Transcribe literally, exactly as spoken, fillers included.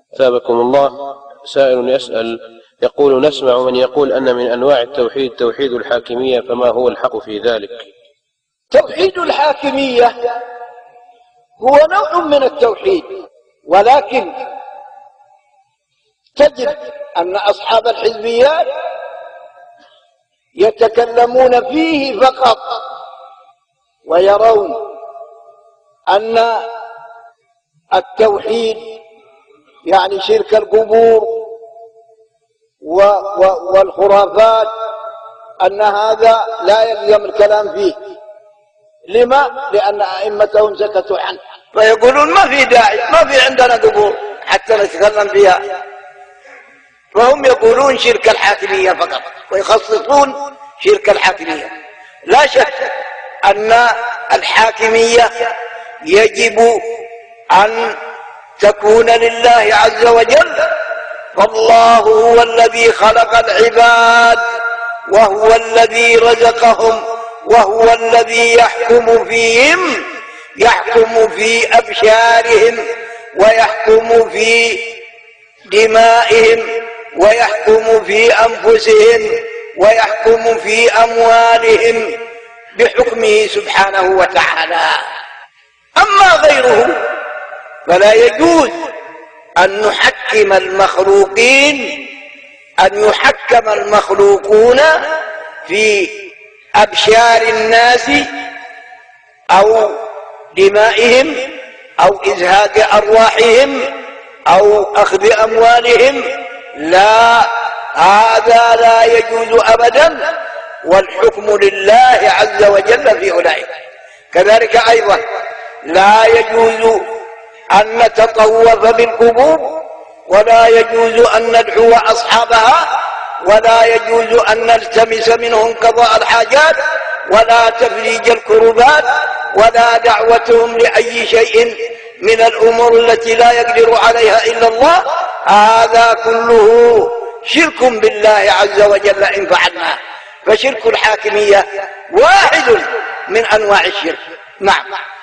ثابكم الله. سائل يسأل يقول: نسمع من يقول أن من أنواع التوحيد توحيد الحاكمية، فما هو الحق في ذلك؟ توحيد الحاكمية هو نوع من التوحيد، ولكن تجد أن أصحاب الحزبيات يتكلمون فيه فقط، ويرون أن التوحيد يعني شرك القبور والخرافات، أن هذا لا يلزم الكلام فيه. لما؟ لأن أئمتهم سكتوا عنه، فيقولون ما في داعي، ما في عندنا قبور حتى نتكلم فيها. فهم يقولون شرك الحاكمية فقط، ويخصصون شرك الحاكمية. لا شك أن الحاكمية يجب أن تكون لله عز وجل، فالله هو الذي خلق العباد، وهو الذي رزقهم، وهو الذي يحكم فيهم، يحكم في أبشارهم، ويحكم في دمائهم، ويحكم في أنفسهم، ويحكم في أموالهم بحكمه سبحانه وتعالى. أما غيره فلا يجوز أن نحكم المخلوقين، أن يحكم المخلوقون في أبشار الناس أو دمائهم أو إزهاق أرواحهم أو أخذ أموالهم. لا، هذا لا يجوز أبدا، والحكم لله عز وجل في أولئك. كذلك أيضا لا يجوز أن نتطوف بالقبور، ولا يجوز أن ندعو أصحابها، ولا يجوز أن نلتمس منهم قضاء الحاجات، ولا تفريج الكربات، ولا دعوتهم لأي شيء من الأمور التي لا يقدر عليها إلا الله. هذا كله شرك بالله عز وجل إن فعلنا. فشرك الحاكمية واحد من أنواع الشرك. نعم.